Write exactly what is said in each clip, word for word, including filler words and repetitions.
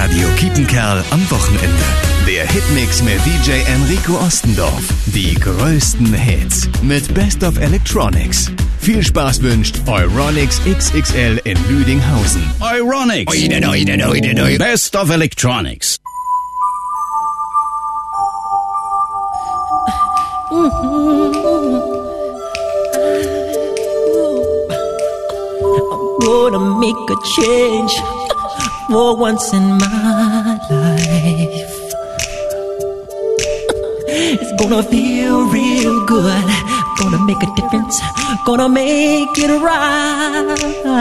Radio Kiepenkerl am Wochenende. Der Hitmix mit D J Enrico Ostendorf. Die größten Hits mit Best of Electronics. Viel Spaß wünscht Euronics X X L in Lüdinghausen. Euronics. Oide, oide, oide, oide. Best of Electronics. I'm gonna make a change for once in my life. It's gonna feel real good. Gonna make a difference. Gonna make it right.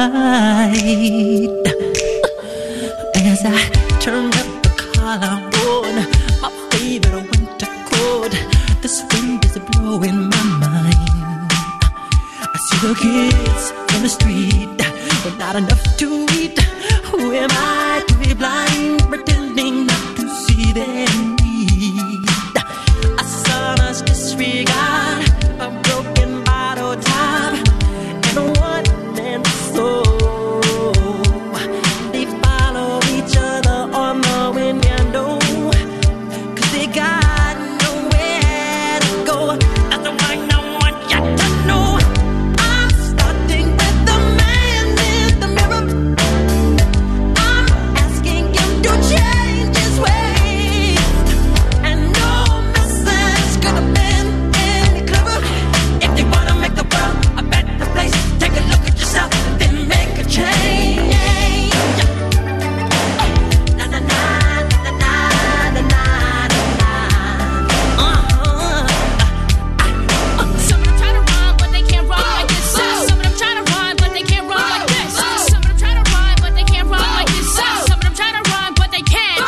As I turn up the collar on my favorite winter coat, this wind is blowing my mind. I see the kids on the street, but not enough to eat. Who am I to be blind, pretending not to see their need? A son's disregard, a broken bottle top, and a one-man soul. They follow each other on the window, 'cause they got nowhere to go. That's the one I want you to know. I'm starting with the man in the mirror. I'm asking him to change his ways, and no message could have been any clearer. If you wanna make the world a better place, take a look at yourself, then make a change. Na na na na na na na na. Uh-huh. Some of them try to run, but they can't run like this. Some of them try to run, but they can't run like this. Some of them try to run, but they can't run like this. Some of them try to run, but they can't.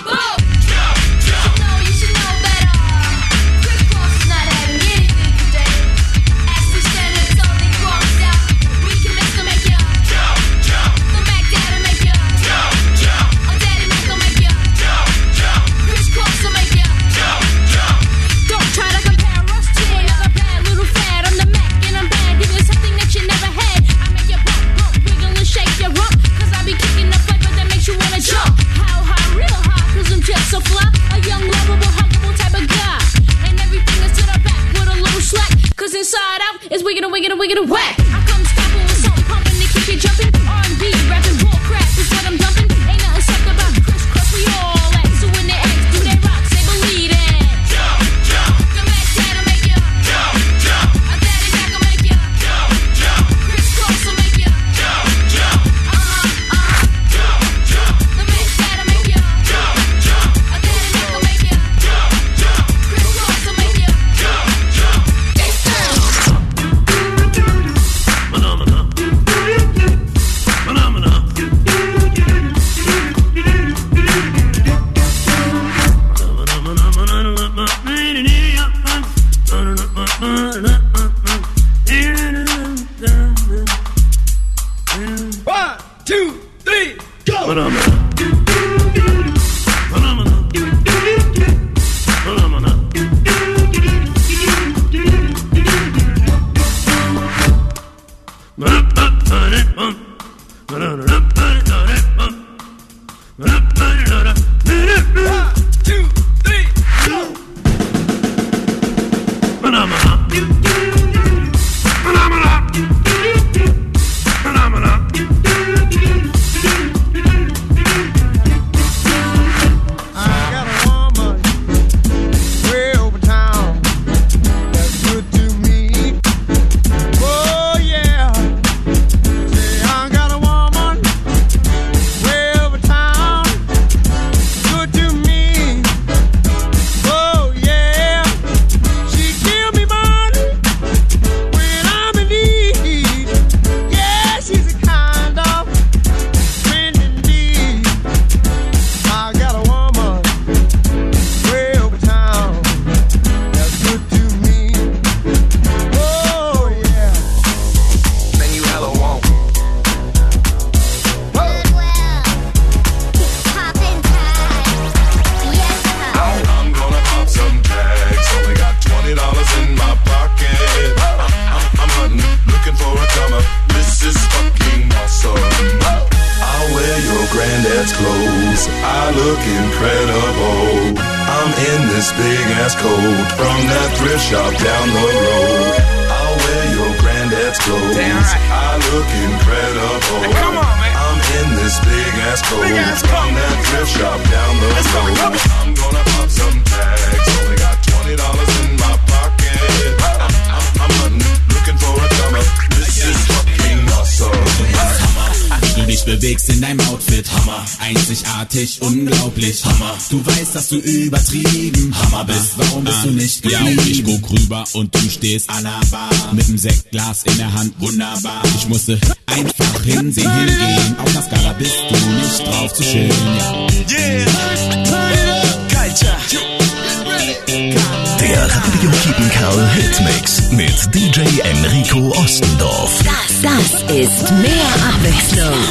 No, you should know better. Chris Cross is not having anything today. Ashley Stanley's only crossed out. We can make them make ya. The Mac Daddy make ya. Oh, Daddy Mac will make ya. Chris Cross will make ya. Don't try to compare us to another bad little fad. I'm the Mac and I'm bad. Give you something that you never had. I make you bump, bump, wiggle and shake your rump. 'Cause I be kicking the flavor that makes you wanna jump. How high, real high, 'cause I'm just so fly. A young, lovable, huggable type of guy. And everything is to the back with a little slack. 'Cause inside out is wiggin' and wiggin' and wiggin' and whack. I come stopping with something pumping to keep you jumping. R and B, rapping, bull crap is what I'm dumping. Ain't nothing sucked about Chris Cross, we all at. So when they ask, do they rock, say believe it. The Mac Daddy make ya. A Daddy Mac will make ya. Chris Cross will make ya. Uh-huh, uh-huh. The Mac Daddy make ya. A Daddy Mac will make ya. Chris Cross will make ya. One, two, three, go! One, two, three, go! clothes, I look incredible. I'm in this big ass coat from that thrift shop down the road. I'll wear your granddad's clothes. Damn right. I look incredible. Hey, come on, man. I'm in this big ass coat from that thrift shop down the Let's road. Go, I'm gonna pop some tags. Only got twenty dollars in my pocket. I'm, I'm, I'm hunting, looking for a comer. This is fucking awesome. Wie du dich bewegst in deinem Outfit, Hammer. Einzigartig, unglaublich, Hammer. Du weißt, dass du übertrieben Hammer bist. Warum bist du nicht geblieben? Ja, und ich guck rüber und du stehst an der Bar mit dem Sektglas in der Hand, wunderbar. Ich musste einfach hinsehen, hingehen. Auf der Skala bist du nicht drauf zu schön, ja. Yeah! Culture! Der Radio Kiepenkerl Hitmix mit D J Enrico Ostendorf. Das, das ist mehr Abwechslung.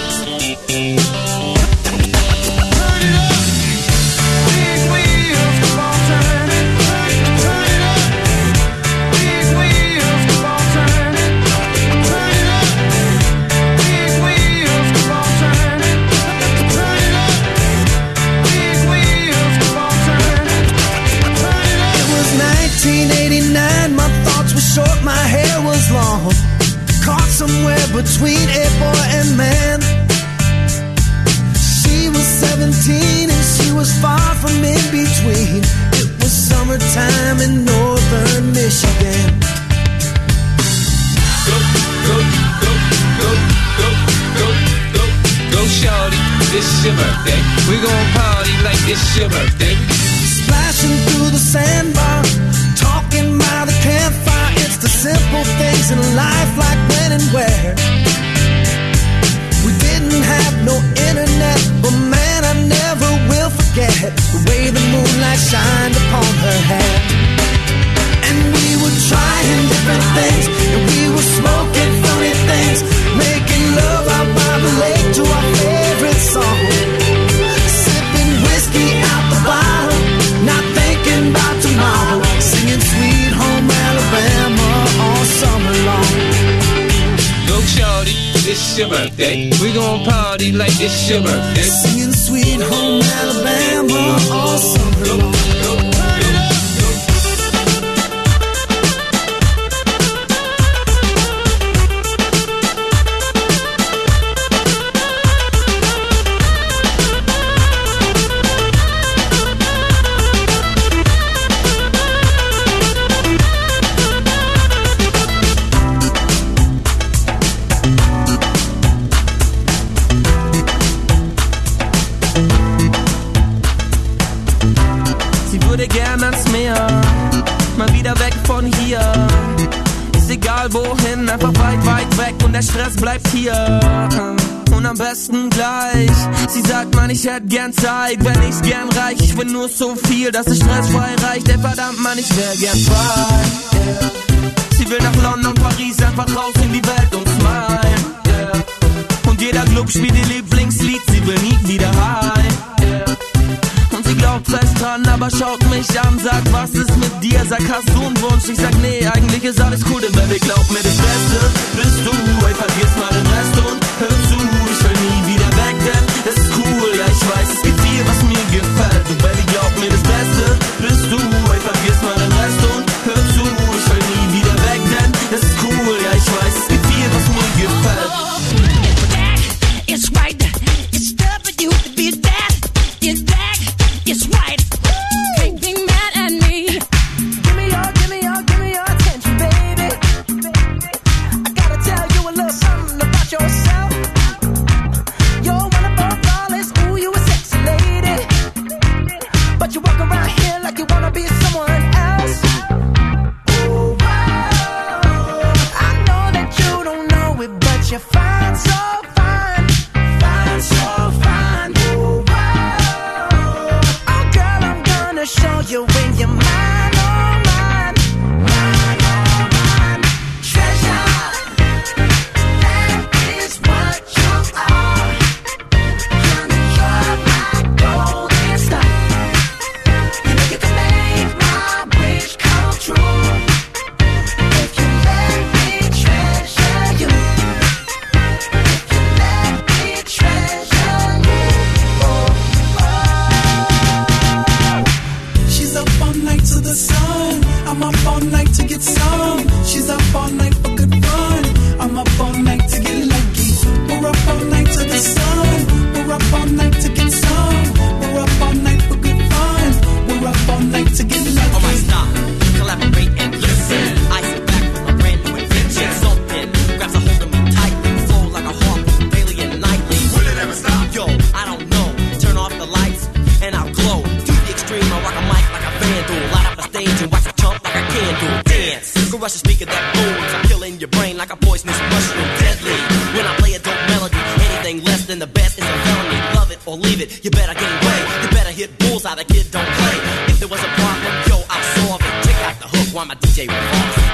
nineteen eighty-nine, my thoughts were short, my hair was long. Caught somewhere between a boy and man. She was seventeen and she was far from in between. It was summertime in northern Michigan. Go, go, go, go, go, go, go, go, shorty, it's your birthday. We gon' party like it's your birthday. Splashing through the sandbar, talking by the campfire. It's the simple things in life, like when and where. We didn't have no internet, but man, I never will forget the way the moonlight shined upon her hair. And we were trying different things, and we were smoking funny things, making love out by the lake to our favorite song. Sipping whiskey out the bottle, not thinking about tomorrow, singing Sweet Home Alabama all summer long. Go shorty, it's your birthday. We gon' party like it's your birthday. Singing Sweet Home Alabama all summer long. Mal wieder weg von hier. Ist egal wohin, einfach weit, weit weg und der Stress bleibt hier. Und am besten gleich. Sie sagt, Mann, ich hätt gern Zeit, wenn ich's gern reich. Ich will nur so viel, dass es stressfrei reicht. Ey, verdammt, Mann, ich wär gern frei. Yeah. Sie will nach London, Paris, einfach raus in die Welt und smile. Yeah. Und jeder Club spielt ihr Lieblingslied, sie will nie wieder heim. Yeah. Und sie glaubt fest dran, aber schaut mich an, sagt, was ist mit dir? Sag, hast du einen Wunsch? Ich sag, nee, eigentlich ist alles cool, denn Baby, glaub mir, das Beste bist du. Ey, vergiss mal den Rest und hör zu, ich will nie wieder weg, denn das ist cool. Ja, ich weiß, es gibt viel, was mir gefällt. Und Baby, glaub mir, das Beste bist du. Ey, vergiss mal den Rest und hör zu, ich will nie wieder weg, denn das ist cool. Ja, ich weiß, es gibt viel, was mir gefällt. That is right. It's tough for you to be that. Is that is right. Can't be mad at me. Give me your, give me your, give me your attention, baby. I gotta tell you a little something about yourself. You're one above all crush a speaker that booms. I'm killing your brain like a poisonous mushroom, deadly. When I play a dope melody, anything less than the best is a felony. Love it or leave it, you better gain weight. You better hit bullseye, the kid don't play. If there was a problem, yo, I'll solve it. Check out the hook while my D J revolves it.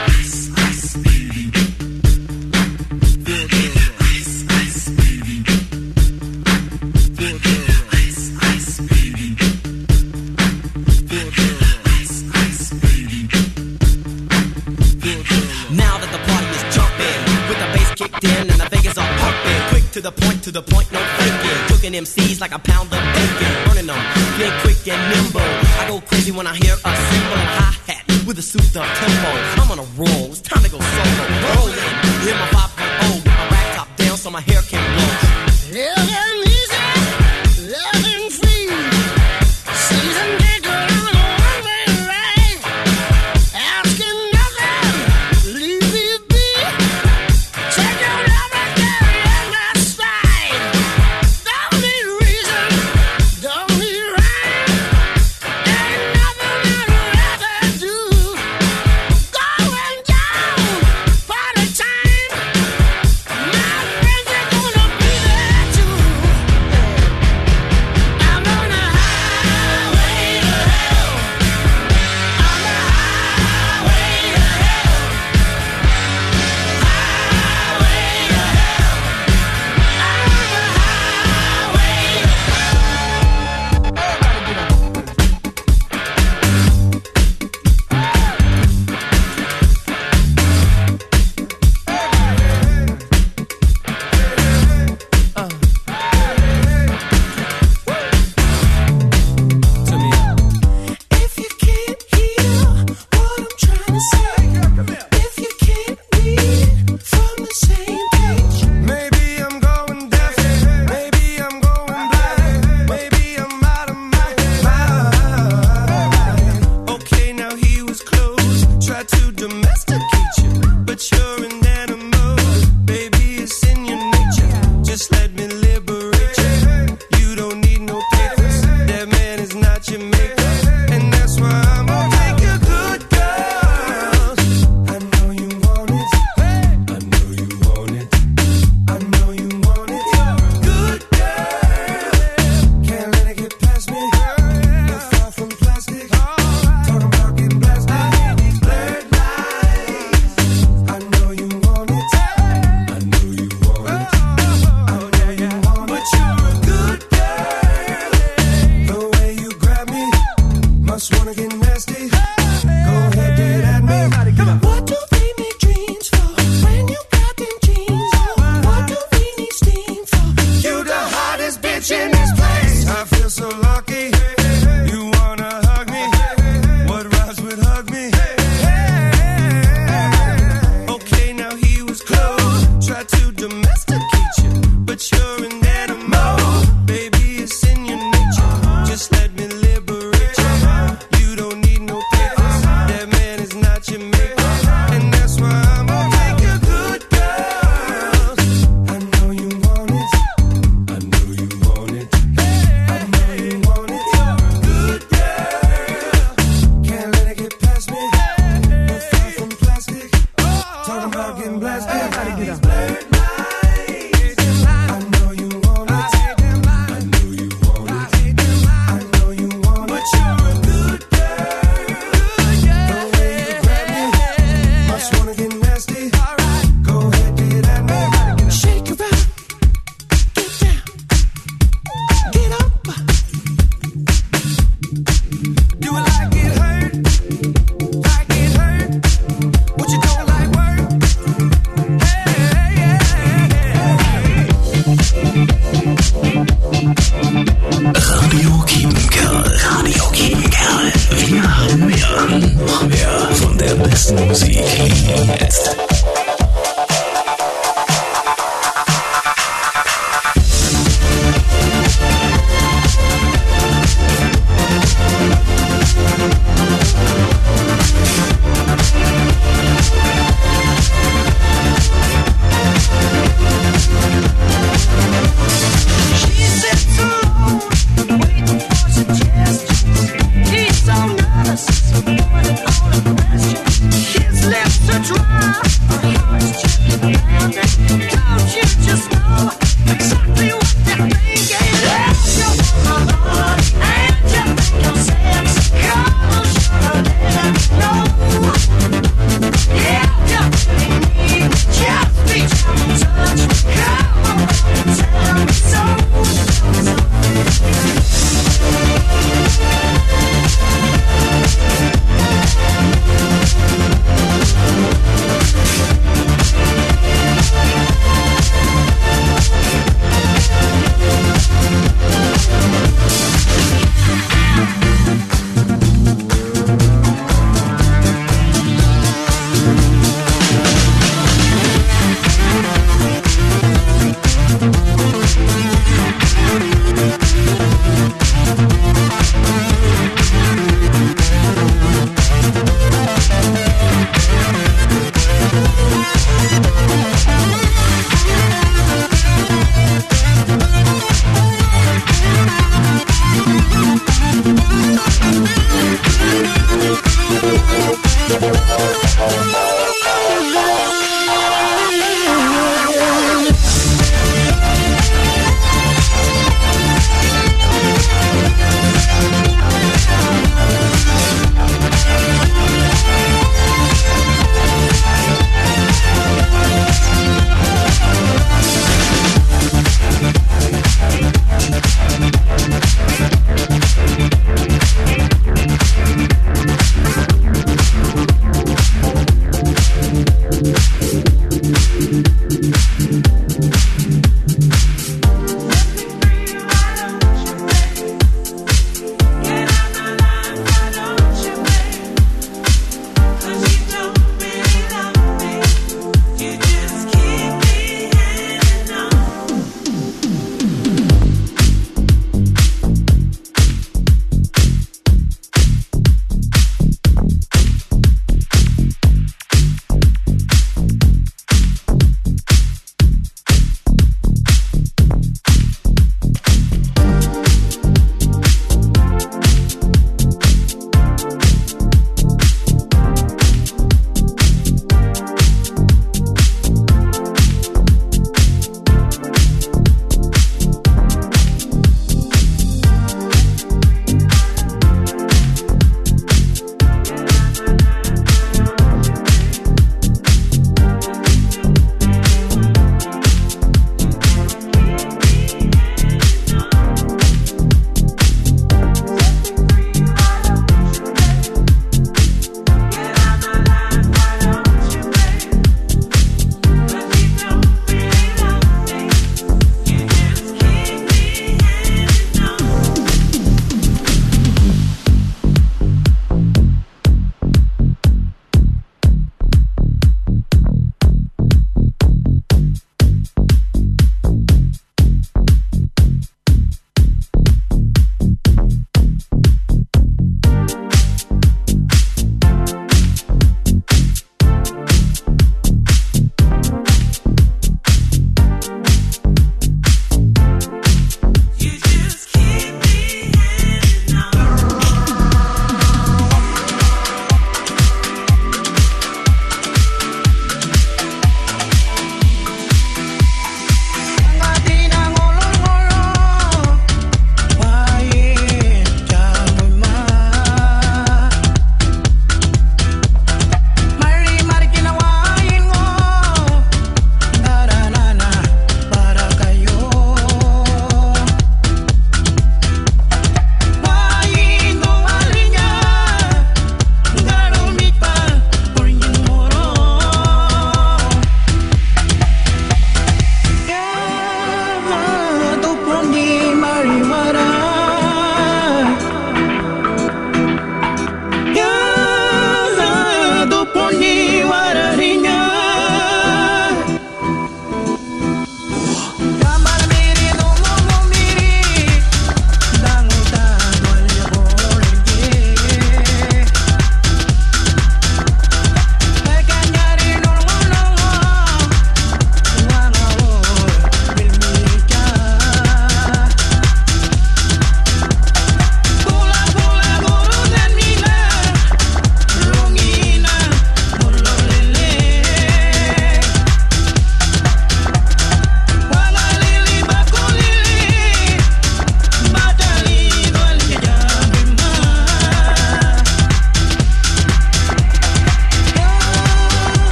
To the point, to the point, no faking. Cooking M Cs like a pound of bacon. Burning them, being quick and nimble. I go crazy when I hear a cymbal and hi-hat with a souped up tempo. I'm on a roll, it's time to go solo. Rolling, hit my five point oh with my rack top down so my hair can blow. Living easy, living free. Season ticket on a one-way ride. Asking nothing, leave me be. Take your love and carry in my stride. Don't need reason, don't need rhyme. Ain't nothing I'd rather do. Going down, party time. My friends are gonna be there too. I'm on the highway to hell. On the highway to hell. Highway to hell. I'm on the If you can't hear what I'm trying to say, if you can't read from the same page, maybe I'm going deaf, maybe I'm going blind, maybe I'm out of my mind. Okay, now he was close, tried to domesticate you, but you're an animal, baby, it's in your nature. Just let me liberate you. You don't need no papers, that man is not your maker, and that's why I'm gonna take a good girl. I know you want it, I know you want it, I know you want it. Good girl, can't let it get past me. You're far from plastic, talking about getting blasted. Blurred lines, I know you want it, I know you want it, I know you want it. But you're a good girl, the way you grab me, must wanna get nasty. Go ahead, get at me. What do they make dreams for when you got them jeans on? What do we need steam for? You the hottest bitch in this place. I feel so lucky. You wanna hug me? What rhymes with hug me? Okay, now he was close, tried to domesticate you, but you're an animal, baby, it's in your nature. Just let me liberate you. You don't need no papers, that man is not your maker, and that's why I'm gonna take a good girl. I know you want it, I know you want it, I know you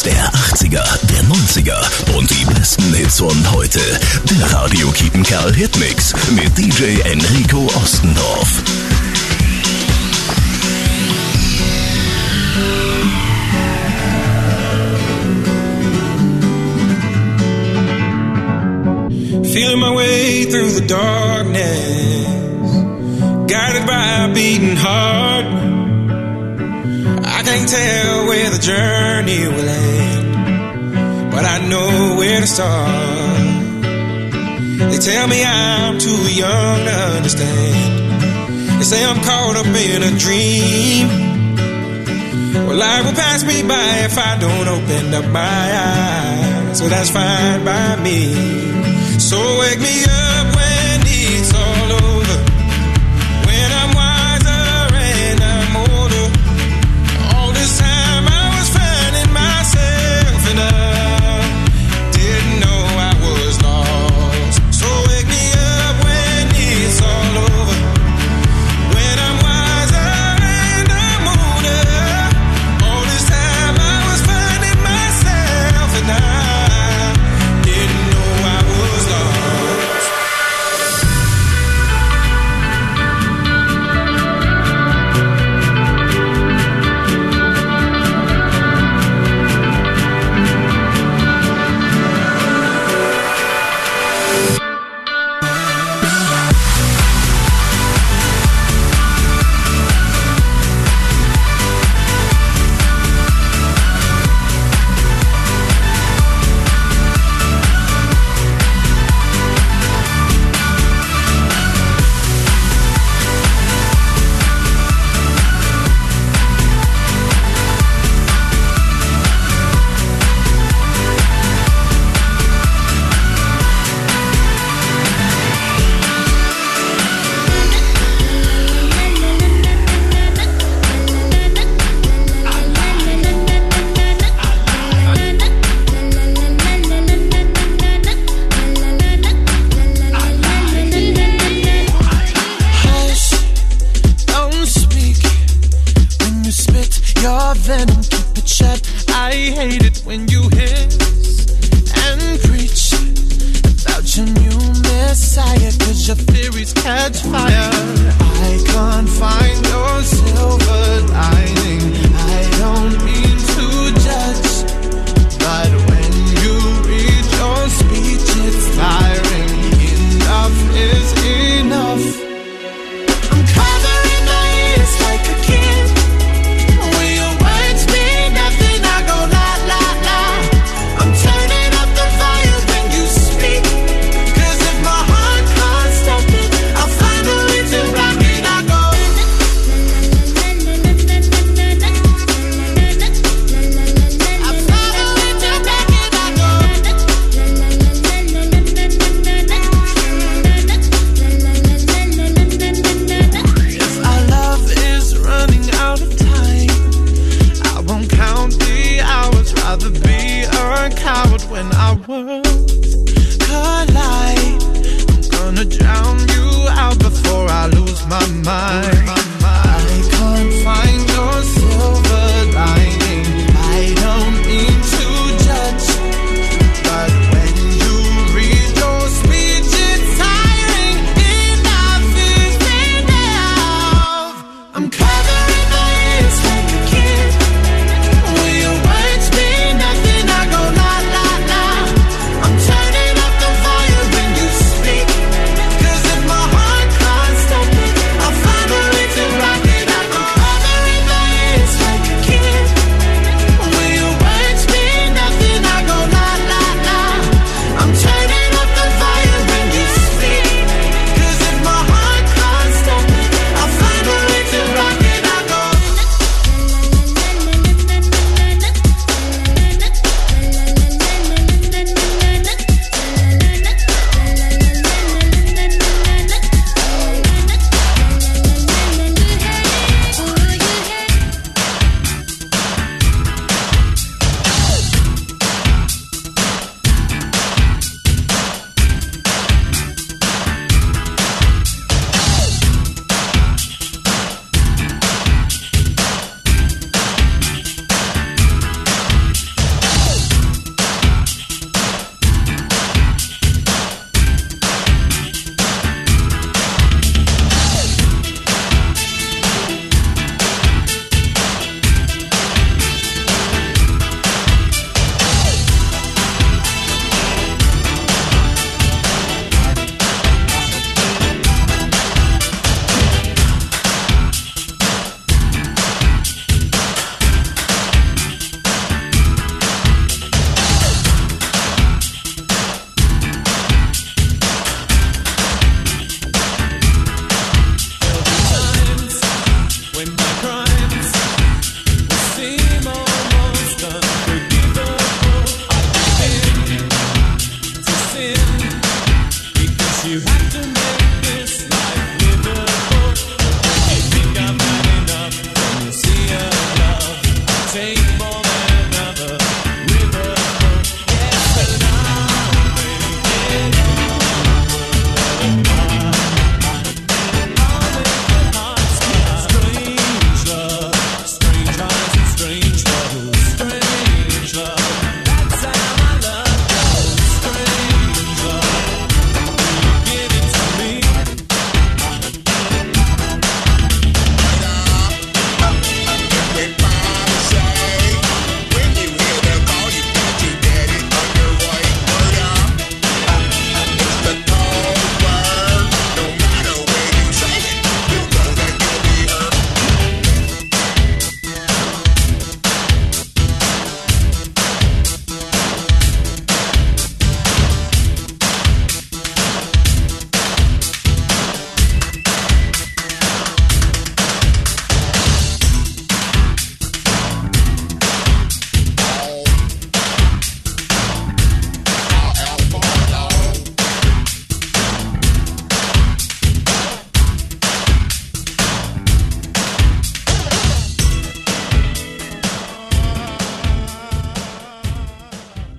der achtziger, der neunziger und die besten Hits von heute. Der Radio Kiepenkerl Hitmix mit D J Enrico Ostendorf. Feeling my way through the darkness, guided by a beating heart. I can't tell where the journey will end, but I know where to start. They tell me I'm too young to understand. They say I'm caught up in a dream. Well, life will pass me by if I don't open up my eyes. So that's fine by me. So wake me up when it's all over, when I'm wiser and I'm older. All this time I was finding myself and I didn't know I was lost. So wake me up when it's all over, when I'm wiser and I'm older. All this time I was finding myself and I didn't know I was lost. Your venom, keep it shut. I hate it when you hiss and preach about your new messiah, cause your theories catch fire. I can't find your silver lining. I don't mean to judge, but when you read your speech it's tiring. Enough is enough. I'm covering my ears like a kid. When your words mean nothing, I go la la la.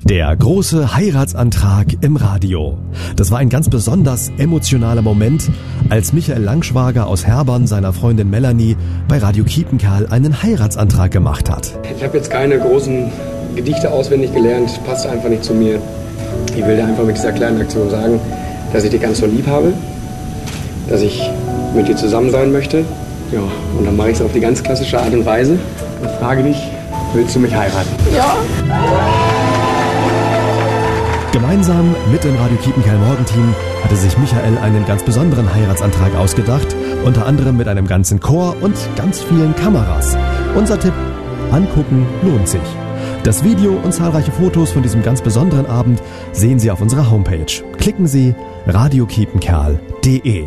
Der große Heiratsantrag im Radio. Das war ein ganz besonders emotionaler Moment, als Michael Langschwager aus Herbern seiner Freundin Melanie bei Radio Kiepenkerl einen Heiratsantrag gemacht hat. Ich habe jetzt keine großen Gedichte auswendig gelernt, passt einfach nicht zu mir. Ich will dir einfach mit dieser kleinen Aktion sagen, dass ich dich ganz so lieb habe, dass ich mit dir zusammen sein möchte. Ja, und dann mache ich es auf die ganz klassische Art und Weise und frage dich, willst du mich heiraten? Ja. Gemeinsam mit dem Radio Kiepenkerl Morgenteam hatte sich Michael einen ganz besonderen Heiratsantrag ausgedacht, unter anderem mit einem ganzen Chor und ganz vielen Kameras. Unser Tipp: angucken lohnt sich. Das Video und zahlreiche Fotos von diesem ganz besonderen Abend sehen Sie auf unserer Homepage. Klicken Sie radio kiepenkerl punkt de.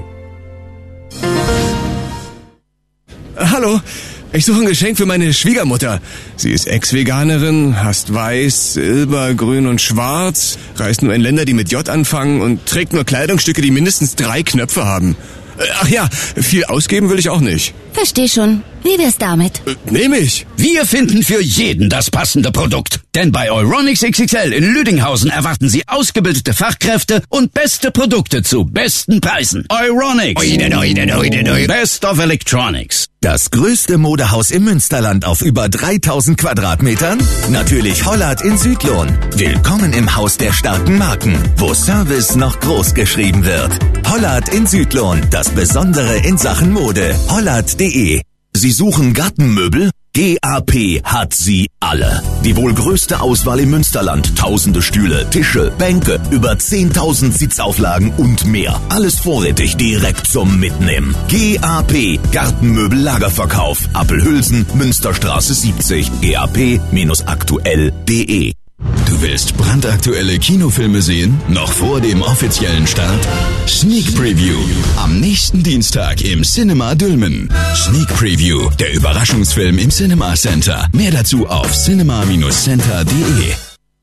Hallo, ich suche ein Geschenk für meine Schwiegermutter. Sie ist Ex-Veganerin, hasst weiß, silber, grün und schwarz, reist nur in Länder, die mit J anfangen und trägt nur Kleidungsstücke, die mindestens drei Knöpfe haben. Ach ja, viel ausgeben will ich auch nicht. Versteh schon. Wie wär's damit? Äh, nehm ich. Wir finden für jeden das passende Produkt. Denn bei Euronics X X L in Lüdinghausen erwarten Sie ausgebildete Fachkräfte und beste Produkte zu besten Preisen. Euronics. Oide, oide, oide, oide. Best of Electronics. Das größte Modehaus im Münsterland auf über dreitausend Quadratmetern? Natürlich Hollard in Südlohn. Willkommen im Haus der starken Marken, wo Service noch groß geschrieben wird. Hollard in Südlohn, das Besondere in Sachen Mode. Hollard punkt de. Sie suchen Gartenmöbel? G A P hat sie alle. Die wohl größte Auswahl im Münsterland. Tausende Stühle, Tische, Bänke, über zehntausend Sitzauflagen und mehr. Alles vorrätig direkt zum Mitnehmen. G A P, Gartenmöbel Lagerverkauf. Appelhülsen, Münsterstraße siebzig, gap aktuell punkt de. Du willst brandaktuelle Kinofilme sehen? Noch vor dem offiziellen Start? Sneak Preview. Am nächsten Dienstag im Cinema Dülmen. Sneak Preview, der Überraschungsfilm im Cinema Center. Mehr dazu auf cinema center punkt de.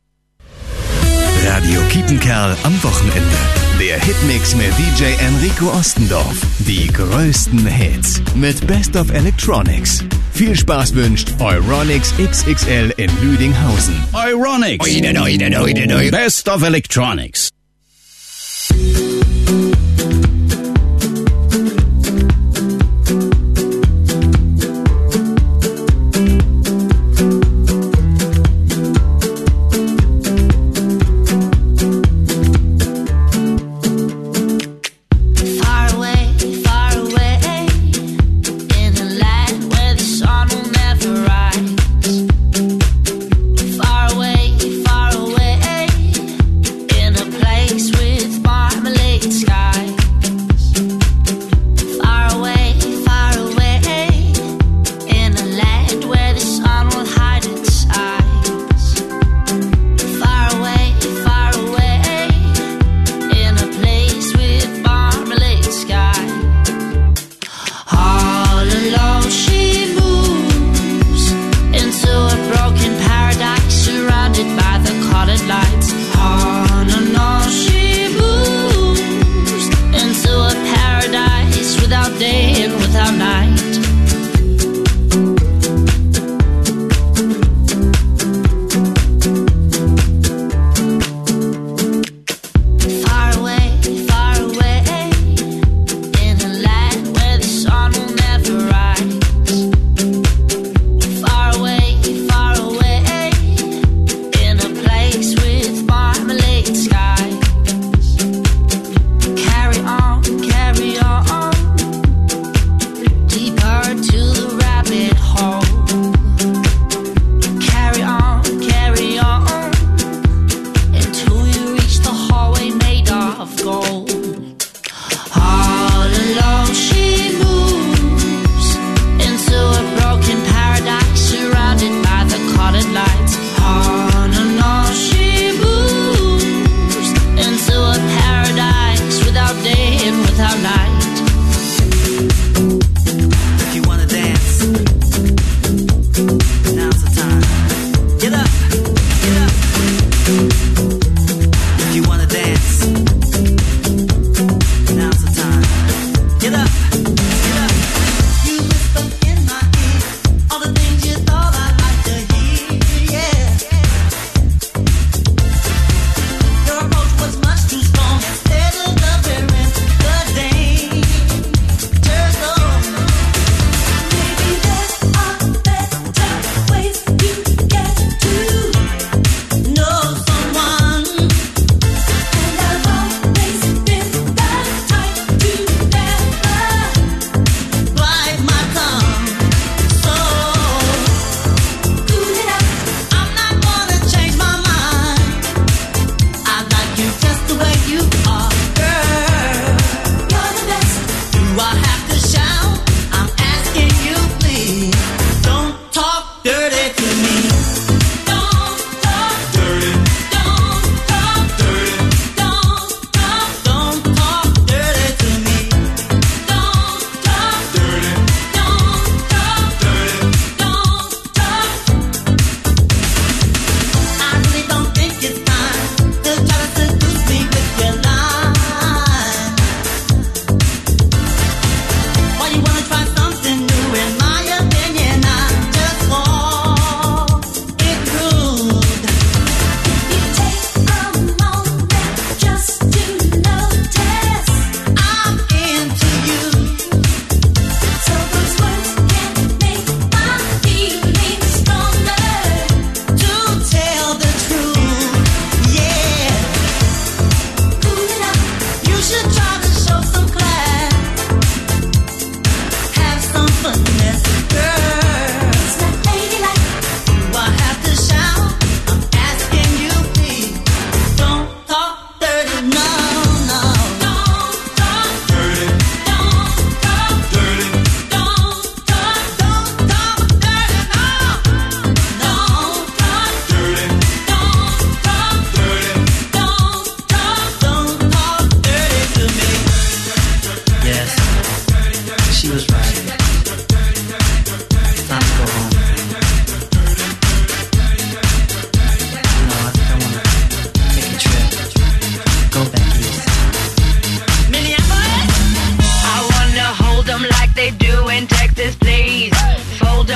Radio Kiepenkerl am Wochenende. Der Hitmix mit D J Enrico Ostendorf. Die größten Hits mit Best of Electronics. Viel Spaß wünscht Euronics X X L in Lüdinghausen. Euronics. Oide, oide, oide, oide. Best of Electronics. Far away, far away, in a place with marmalade.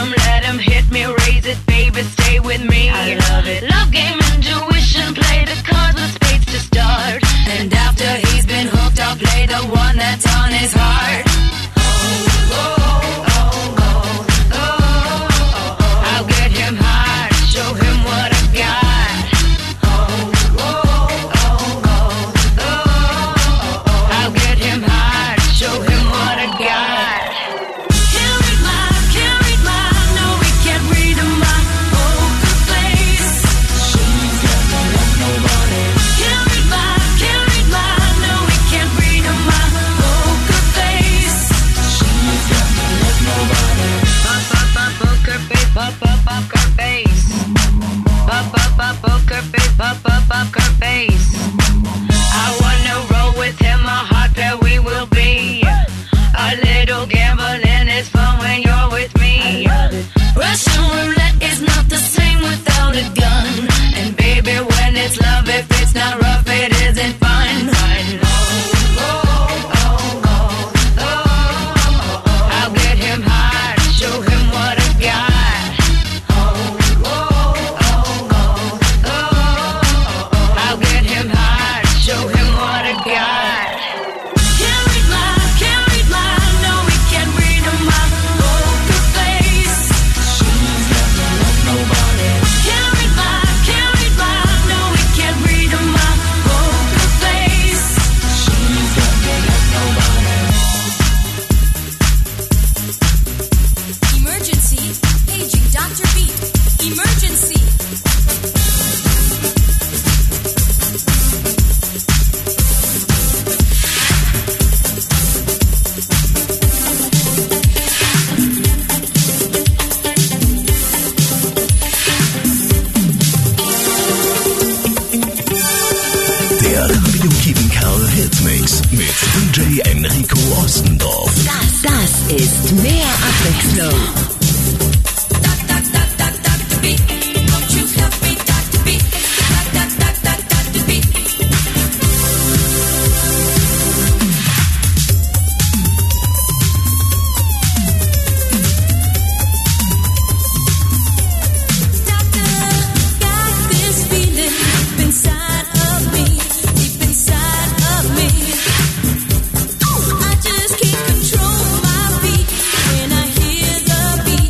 him, let him hit me, raise it, baby, stay with me. I love it. Love game, intuition, play the cards with spades to start. And after he's been hooked, I'll play the one that's on his heart. Oh, oh, oh, oh, oh, oh, oh. I'll get him high, show him what I got. Oh, oh, oh, oh, oh, oh, oh. I'll get him high, show him what I got. Can't read my, can't read my, no, we can't read my poker face. She's got no love, nobody. Can't read my, can't read my, no, we can't read my poker face. She's got no love, nobody. Pop, pop, pop, poker face, pop, pop, poker face. Pop, pop, pop, poker face, pop, pop, poker face. I wanna roll with him, a hot pair we will be. A little gambling is fun when you're with me. Russian roulette is not the same without a gun. And baby, when it's love, if it's not rough, it isn't fun. Oh, oh, oh, oh, oh, oh. I'll get him high, show him what I got. Oh, oh, oh, oh, oh, oh. I'll get him high, show him what I got. Can't read my, can't read my, no, we can't read my poker face. She's got no love, nobody. Can't read my, can't read my, no, we can't read my poker face. She's got no love, nobody. Emergency, paging Doctor Beat. Emergency. Der Radio Kiepenkerl Hitmix mit D J Enrico Ostendorf. Das, das ist mehr Abwechslung. Got this feeling deep inside of me, deep inside of me. I just can't control my beat when I hear the beat.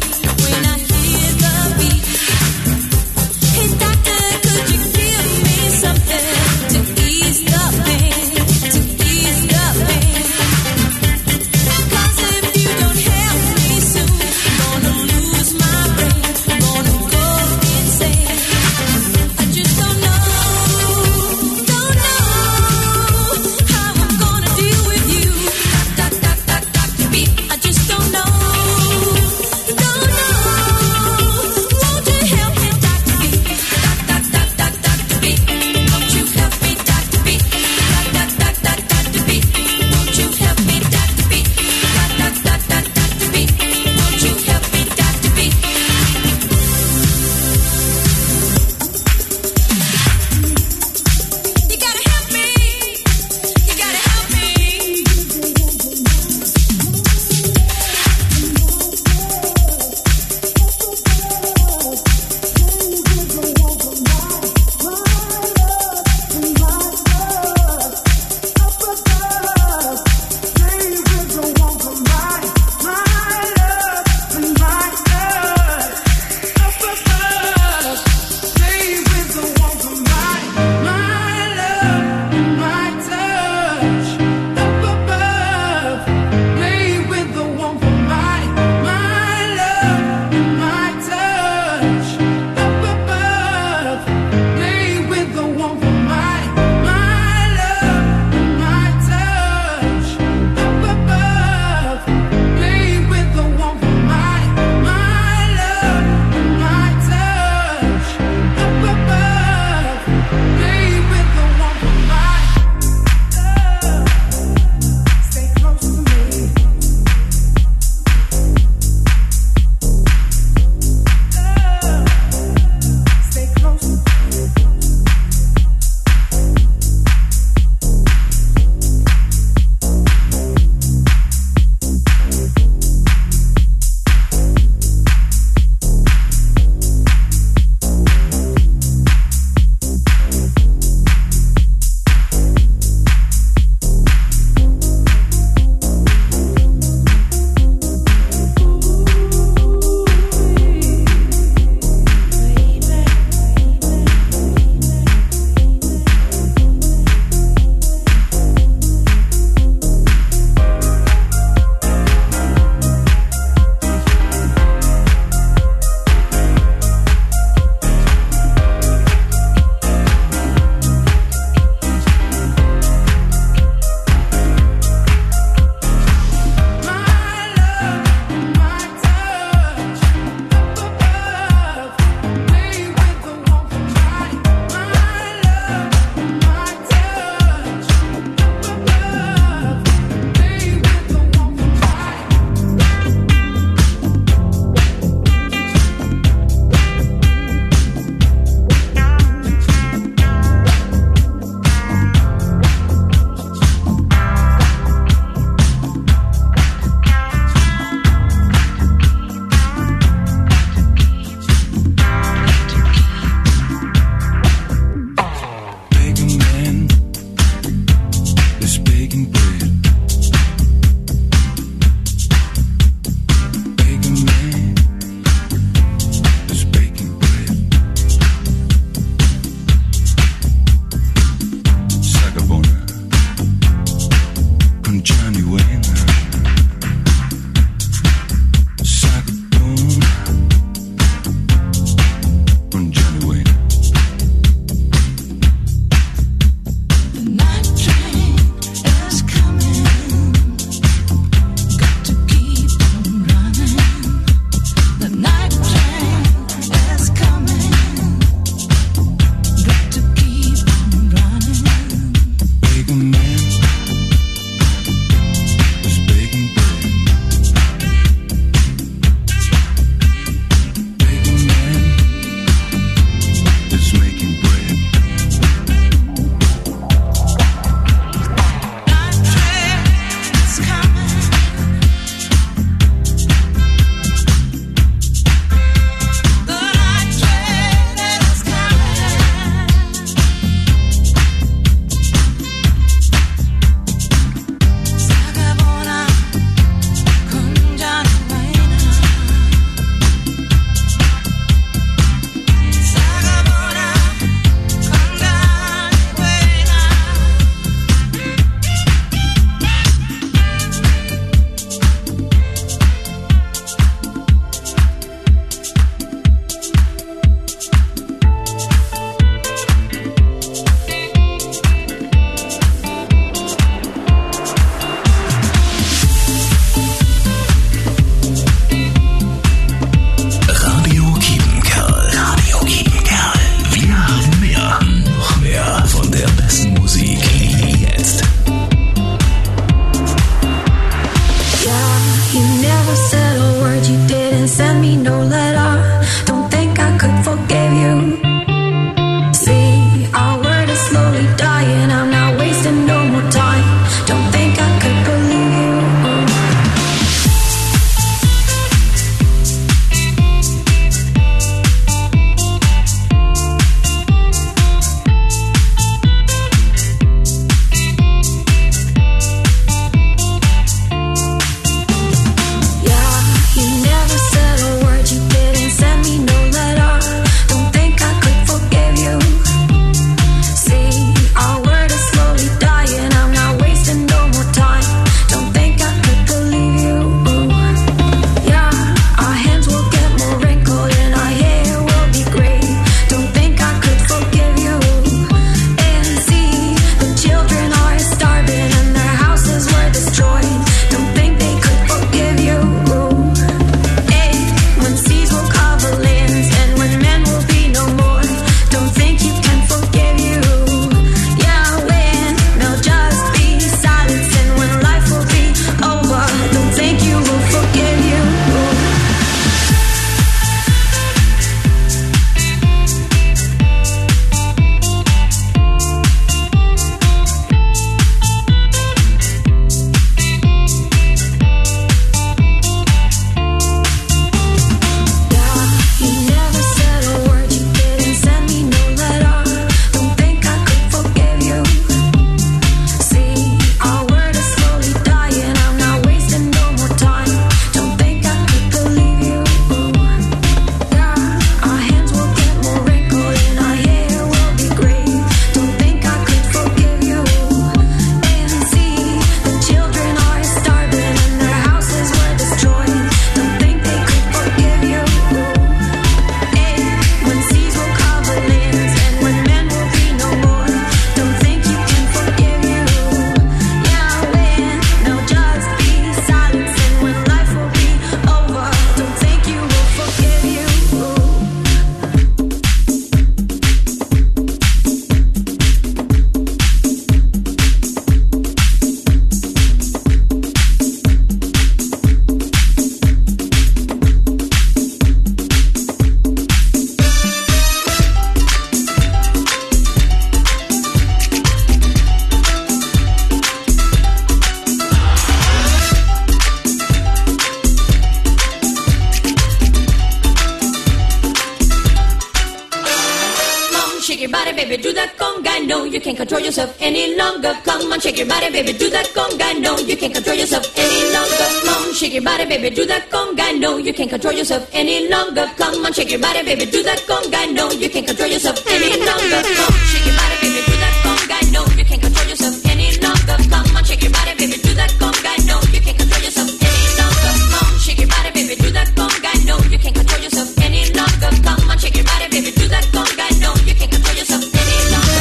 your body, baby, do that conga. No, you can't control yourself any longer. Come on, shake your body, baby, do that conga. No, you can't control yourself any longer. Come on, shake your body, baby, do that conga. No, you can't control yourself any longer. Come on, shake your body, baby, do that conga. No, you can't control yourself any longer. Come on, shake your body, baby, do that conga. No, you can't control yourself any longer. Come on, shake your body, baby, do that conga. No, you can't control yourself any longer. Come on, shake your body, baby, do that conga. No, you can't control yourself any longer. Come on, shake your body, baby, do that conga. No, you can't control yourself any longer.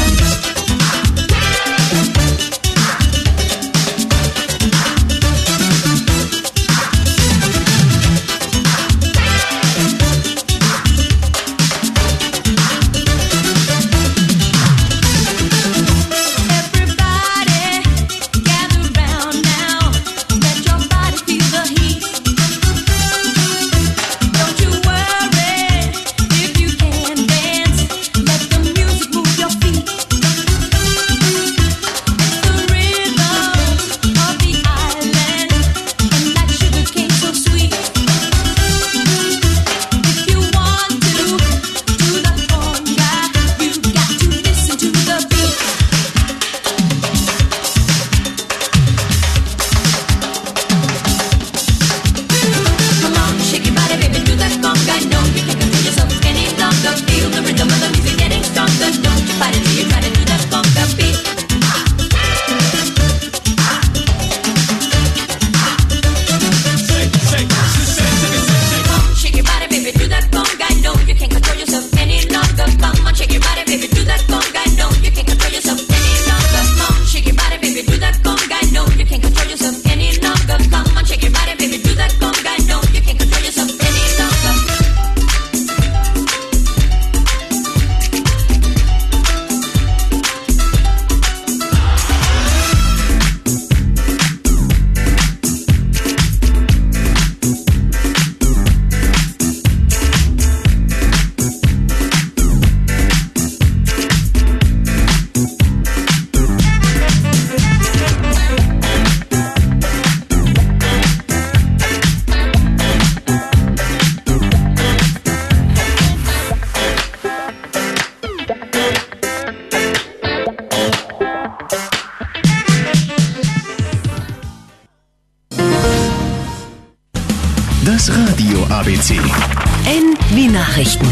Das Radio A B C. N wie Nachrichten.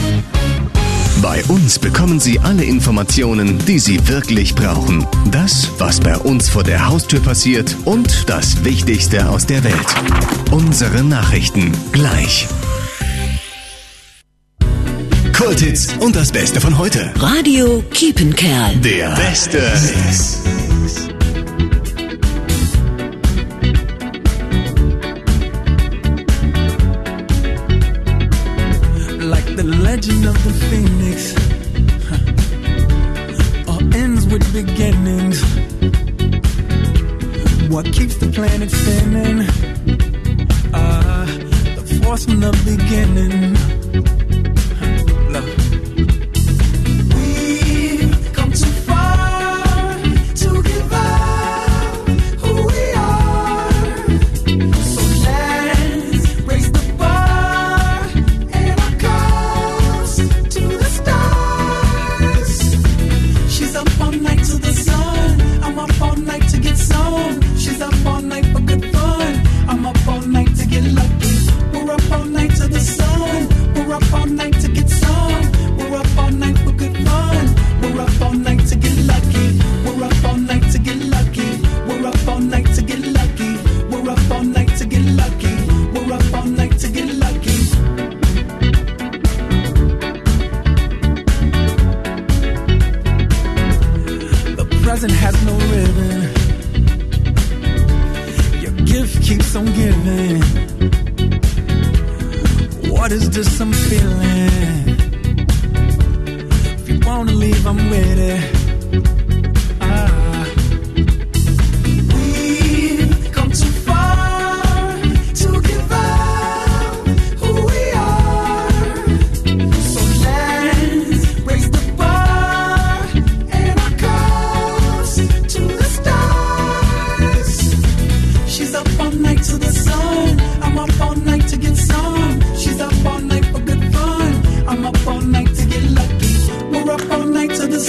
Bei uns bekommen Sie alle Informationen, die Sie wirklich brauchen. Das, was bei uns vor der Haustür passiert und das Wichtigste aus der Welt. Unsere Nachrichten gleich. Kulthits und das Beste von heute. Radio Kiepenkerl. Der beste Mix. The legend of the phoenix huh. All ends with beginnings. What keeps the planet spinning? Uh, the force from the beginning. Huh. Love. We've come too far to give up who we are. So let's raise the bar and our cups to the stars. She's up all night to the sun. I'm up all night to get some. She's up all night for good fun. I'm up all night to get lucky. We're up all night to the sun. We're up all night to get some. We're up all night for good fun. We're up all night to get lucky. We're up all night to get lucky. We're up all night to get lucky. We're up all night to get lucky. We're up all night to get lucky. The present has no ribbon. Your gift keeps on giving. What is this I'm feeling? If you wanna leave, I'm with it. Ah. We've come too far to give up who we are. So let's raise the bar and our cups to the stars. She's up all night to the sun. I'm up all night to get some. She's up all night for good fun. I'm up all night to get lucky. We're up all night to the